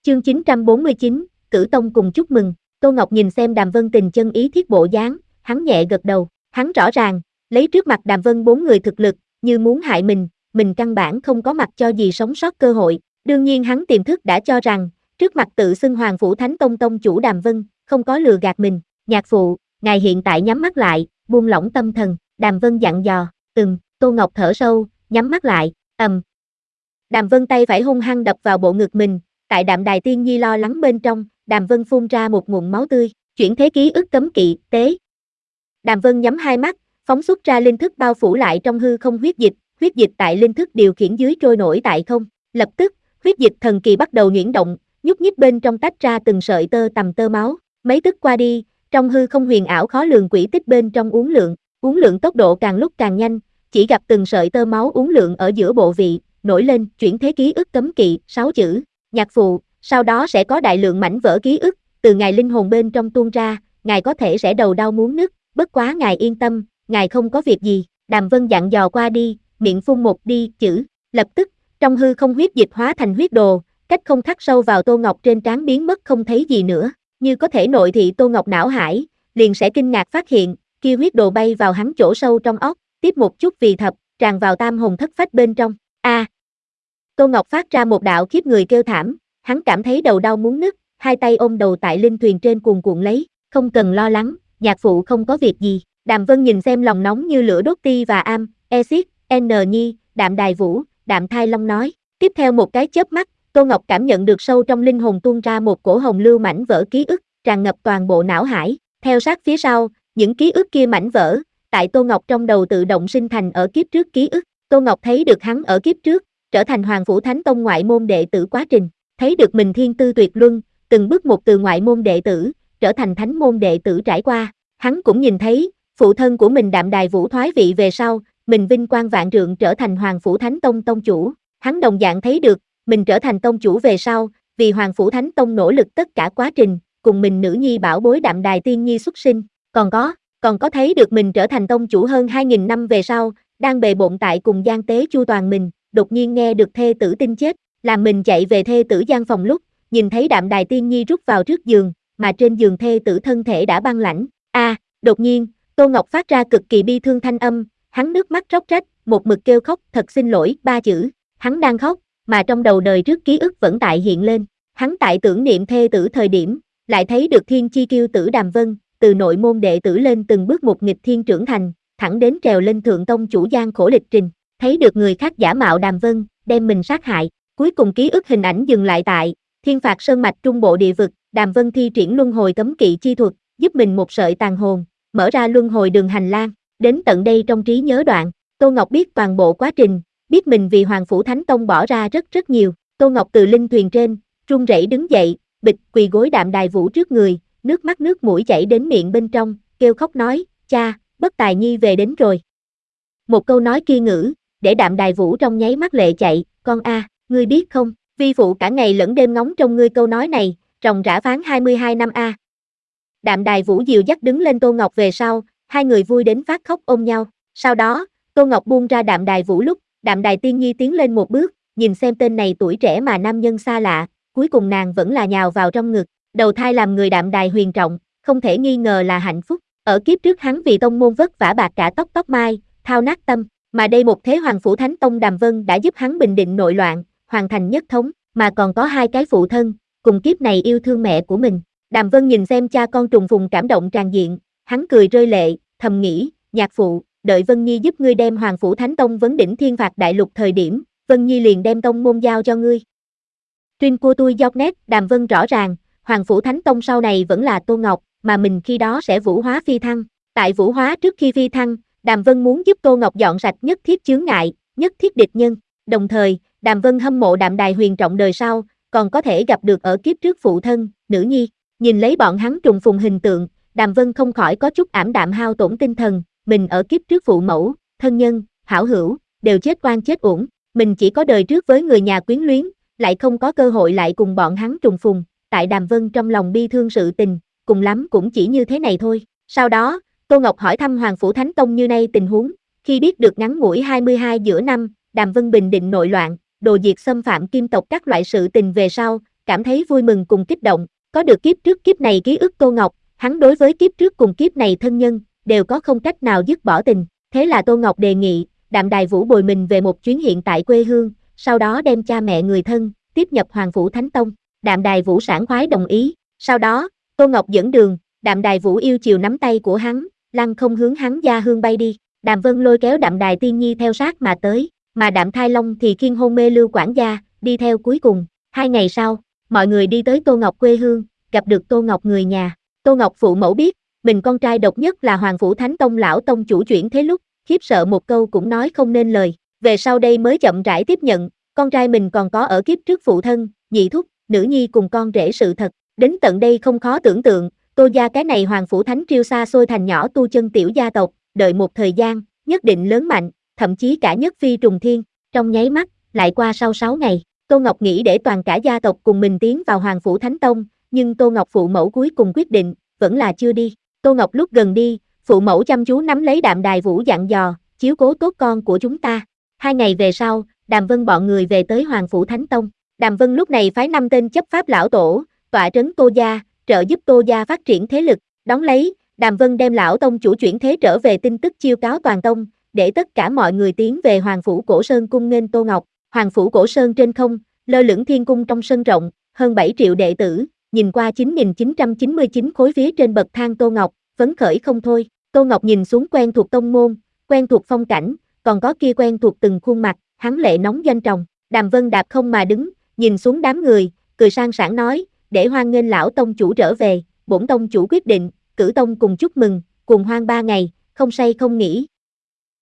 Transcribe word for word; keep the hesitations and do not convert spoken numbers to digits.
Chương chín trăm bốn mươi chín, Cử Tông cùng chúc mừng. Tô Ngọc nhìn xem Đàm Vân tình chân ý thiết bộ dáng, hắn nhẹ gật đầu, hắn rõ ràng, lấy trước mặt Đàm Vân bốn người thực lực, như muốn hại mình, mình căn bản không có mặt cho gì sống sót cơ hội. Đương nhiên hắn tiềm thức đã cho rằng, trước mặt tự xưng Hoàng Phủ Thánh Tông tông chủ Đàm Vân, không có lừa gạt mình. Nhạc phụ, ngài hiện tại nhắm mắt lại, buông lỏng tâm thần. Đàm Vân dặn dò. Ừm. Tô Ngọc thở sâu, nhắm mắt lại. Ầm. Đàm Vân tay phải hung hăng đập vào bộ ngực mình, tại Đạm Đài Tiên Nhi lo lắng bên trong, Đàm Vân phun ra một ngụm máu tươi, chuyển thế ký ức cấm kỵ, tế. Đàm Vân nhắm hai mắt, phóng xuất ra linh thức bao phủ lại trong hư không huyết dịch, huyết dịch tại linh thức điều khiển dưới trôi nổi tại không. Lập tức, huyết dịch thần kỳ bắt đầu nhuyễn động, nhúc nhích bên trong tách ra từng sợi tơ tằm tơ máu. Mấy tức qua đi, trong hư không huyền ảo khó lường quỹ tích bên trong uốn lượn, uốn lượn tốc độ càng lúc càng nhanh, chỉ gặp từng sợi tơ máu uốn lượn ở giữa bộ vị, nổi lên, chuyển thế ký ức cấm kỵ, sáu chữ, nhạc phụ, sau đó sẽ có đại lượng mảnh vỡ ký ức, từ ngài linh hồn bên trong tuôn ra, ngài có thể sẽ đầu đau muốn nứt, bất quá ngài yên tâm, ngài không có việc gì. Đàm Vân dặn dò qua đi, miệng phun một đi, chữ, lập tức, trong hư không huyết dịch hóa thành huyết đồ, cách không khắc sâu vào Tô Ngọc trên trán biến mất không thấy gì nữa, như có thể nội thị Tô Ngọc não hải, liền sẽ kinh ngạc phát hiện, kia huyết đồ bay vào hắn chỗ sâu trong óc, tiếp một chút vì thập, tràn vào tam hồn thất phách bên trong. A. À, Tô Ngọc phát ra một đạo khiếp người kêu thảm, hắn cảm thấy đầu đau muốn nứt, hai tay ôm đầu tại linh thuyền trên cuồn cuộn lấy, không cần lo lắng, nhạc phụ không có việc gì. Đàm Vân nhìn xem lòng nóng như lửa đốt Ti và Am, Exit, N Nhi, Đạm Đài Vũ, Đạm Thai Long nói. Tiếp theo một cái chớp mắt, Tô Ngọc cảm nhận được sâu trong linh hồn tuôn ra một cổ hồng lưu mảnh vỡ ký ức, tràn ngập toàn bộ não hải. Theo sát phía sau, những ký ức kia mảnh vỡ, tại Tô Ngọc trong đầu tự động sinh thành ở kiếp trước ký ức. Tô Ngọc thấy được hắn ở kiếp trước, trở thành Hoàng Phủ Thánh Tông ngoại môn đệ tử quá trình, thấy được mình thiên tư tuyệt luân, từng bước một từ ngoại môn đệ tử, trở thành thánh môn đệ tử trải qua. Hắn cũng nhìn thấy, phụ thân của mình Đạm Đài Vũ thoái vị về sau, mình vinh quang vạn trượng trở thành Hoàng Phủ Thánh Tông tông chủ. Hắn đồng dạng thấy được, mình trở thành tông chủ về sau, vì Hoàng Phủ Thánh Tông nỗ lực tất cả quá trình, cùng mình nữ nhi bảo bối Đạm Đài Tiên Nhi xuất sinh. Còn có, còn có thấy được mình trở thành tông chủ hơn hai nghìn năm về sau, đang bề bộn tại cùng gian tế chu toàn mình, đột nhiên nghe được thê tử tin chết, làm mình chạy về thê tử gian phòng lúc, nhìn thấy Đạm Đài Tiên Nhi rút vào trước giường, mà trên giường thê tử thân thể đã băng lãnh. A, à, đột nhiên, Tô Ngọc phát ra cực kỳ bi thương thanh âm, hắn nước mắt róc rách, một mực kêu khóc, thật xin lỗi, ba chữ, hắn đang khóc, mà trong đầu đời trước ký ức vẫn tại hiện lên, hắn tại tưởng niệm thê tử thời điểm, lại thấy được thiên chi kiêu tử Đàm Vân, từ nội môn đệ tử lên từng bước một nghịch thiên trưởng thành, thẳng đến trèo lên thượng tông chủ gian khổ lịch trình, thấy được người khác giả mạo Đàm Vân, đem mình sát hại, cuối cùng ký ức hình ảnh dừng lại tại Thiên Phạt Sơn mạch trung bộ địa vực, Đàm Vân thi triển luân hồi cấm kỵ chi thuật, giúp mình một sợi tàn hồn, mở ra luân hồi đường hành lang, đến tận đây trong trí nhớ đoạn, Tô Ngọc biết toàn bộ quá trình, biết mình vì Hoàng Phủ Thánh Tông bỏ ra rất rất nhiều. Tô Ngọc từ linh thuyền trên, run rẩy đứng dậy, bịch quỳ gối Đạm Đài Vũ trước người, nước mắt nước mũi chảy đến miệng bên trong, kêu khóc nói, cha, Bất Tài Nhi về đến rồi. Một câu nói kia ngữ, để Đạm Đài Vũ trong nháy mắt lệ chạy, con a, ngươi biết không, vi phụ cả ngày lẫn đêm ngóng trong ngươi câu nói này, ròng rã phán hai mươi hai năm a. Đạm Đài Vũ dìu dắt đứng lên Tô Ngọc về sau, hai người vui đến phát khóc ôm nhau. Sau đó, Tô Ngọc buông ra Đạm Đài Vũ lúc, Đạm Đài Tiên Nhi tiến lên một bước, nhìn xem tên này tuổi trẻ mà nam nhân xa lạ, cuối cùng nàng vẫn là nhào vào trong ngực, đầu thai làm người Đạm Đài huyền trọng, không thể nghi ngờ là hạnh phúc. Ở kiếp trước hắn vì tông môn vất vả bạc cả tóc tóc mai, thao nát tâm, mà đây một thế Hoàng Phủ Thánh Tông Đàm Vân đã giúp hắn bình định nội loạn, hoàn thành nhất thống, mà còn có hai cái phụ thân, cùng kiếp này yêu thương mẹ của mình. Đàm Vân nhìn xem cha con trùng phùng cảm động tràn diện, hắn cười rơi lệ, thầm nghĩ, nhạc phụ, đợi Vân Nhi giúp ngươi đem Hoàng Phủ Thánh Tông vấn đỉnh thiên phạt đại lục thời điểm, Vân Nhi liền đem tông môn giao cho ngươi. Tuyên của tôi dọc nét, Đàm Vân rõ ràng, Hoàng Phủ Thánh Tông sau này vẫn là Tô Ngọc, mà mình khi đó sẽ vũ hóa phi thăng. Tại vũ hóa trước khi phi thăng, Đàm Vân muốn giúp Tô Ngọc dọn sạch nhất thiết chướng ngại, nhất thiết địch nhân. Đồng thời, Đàm Vân hâm mộ Đạm Đài huyền trọng đời sau, còn có thể gặp được ở kiếp trước phụ thân, nữ nhi. Nhìn lấy bọn hắn trùng phùng hình tượng, Đàm Vân không khỏi có chút ảm đạm hao tổn tinh thần, mình ở kiếp trước phụ mẫu, thân nhân, hảo hữu, đều chết oan chết uổng, mình chỉ có đời trước với người nhà quyến luyến, lại không có cơ hội lại cùng bọn hắn trùng phùng, tại Đàm Vân trong lòng bi thương sự tình, cùng lắm cũng chỉ như thế này thôi. Sau đó, Tô Ngọc hỏi thăm Hoàng Phủ Thánh Tông như nay tình huống, khi biết được ngắn ngủi hai mươi hai giữa năm, Đàm Vân bình định nội loạn, đồ diệt xâm phạm kim tộc các loại sự tình về sau, cảm thấy vui mừng cùng kích động, có được kiếp trước kiếp này ký ức Tô Ngọc, hắn đối với kiếp trước cùng kiếp này thân nhân, đều có không cách nào dứt bỏ tình, thế là Tô Ngọc đề nghị, Đạm Đài Vũ bồi mình về một chuyến hiện tại quê hương, sau đó đem cha mẹ người thân, tiếp nhập Hoàng Phủ Thánh Tông, Đạm Đài Vũ sảng khoái đồng ý, sau đó, Tô Ngọc dẫn đường, Đạm Đài Vũ yêu chiều nắm tay của hắn, lăng không hướng hắn gia hương bay đi, Đàm Vân lôi kéo Đạm Đài Tiên Nhi theo sát mà tới, mà Đạm Thai Long thì khiêng hôn mê Lưu quản gia, đi theo cuối cùng, hai ngày sau, mọi người đi tới Tô Ngọc quê hương, gặp được Tô Ngọc người nhà, Tô Ngọc phụ mẫu biết, mình con trai độc nhất là Hoàng Phủ Thánh Tông lão tông chủ chuyển thế lúc, khiếp sợ một câu cũng nói không nên lời, về sau đây mới chậm rãi tiếp nhận, con trai mình còn có ở kiếp trước phụ thân, nhị thúc, nữ nhi cùng con rể sự thật, đến tận đây không khó tưởng tượng, Tô gia cái này Hoàng Phủ Thánh triều xa xôi thành nhỏ tu chân tiểu gia tộc, đợi một thời gian, nhất định lớn mạnh, thậm chí cả nhất phi trùng thiên, trong nháy mắt, lại qua sau sáu ngày, Tô Ngọc nghĩ để toàn cả gia tộc cùng mình tiến vào Hoàng Phủ Thánh Tông, nhưng Tô Ngọc phụ mẫu cuối cùng quyết định, vẫn là chưa đi, Tô Ngọc lúc gần đi, phụ mẫu chăm chú nắm lấy Đạm Đài Vũ dặn dò, chiếu cố tốt con của chúng ta, hai ngày về sau, Đàm Vân bọn người về tới Hoàng Phủ Thánh Tông, Đàm Vân lúc này phái năm tên chấp pháp lão tổ, tọa trấn Tô gia, trợ giúp Tô gia phát triển thế lực, đón lấy, Đàm Vân đem lão tông chủ chuyển thế trở về tin tức chiêu cáo toàn tông, để tất cả mọi người tiến về Hoàng Phủ Cổ Sơn cung nghênh Tô Ngọc, Hoàng Phủ Cổ Sơn trên không, lơ lửng thiên cung trong sân rộng, hơn bảy triệu đệ tử, nhìn qua chín nghìn chín trăm chín mươi chín khối phía trên bậc thang Tô Ngọc, phấn khởi không thôi, Tô Ngọc nhìn xuống quen thuộc tông môn, quen thuộc phong cảnh, còn có kia quen thuộc từng khuôn mặt, hắn lệ nóng doanh tròng, Đàm Vân đạp không mà đứng, nhìn xuống đám người, cười sang sảng nói, để hoan nghênh lão tông chủ trở về, bổn tông chủ quyết định, cử tông cùng chúc mừng, cùng hoan ba ngày, không say không nghỉ,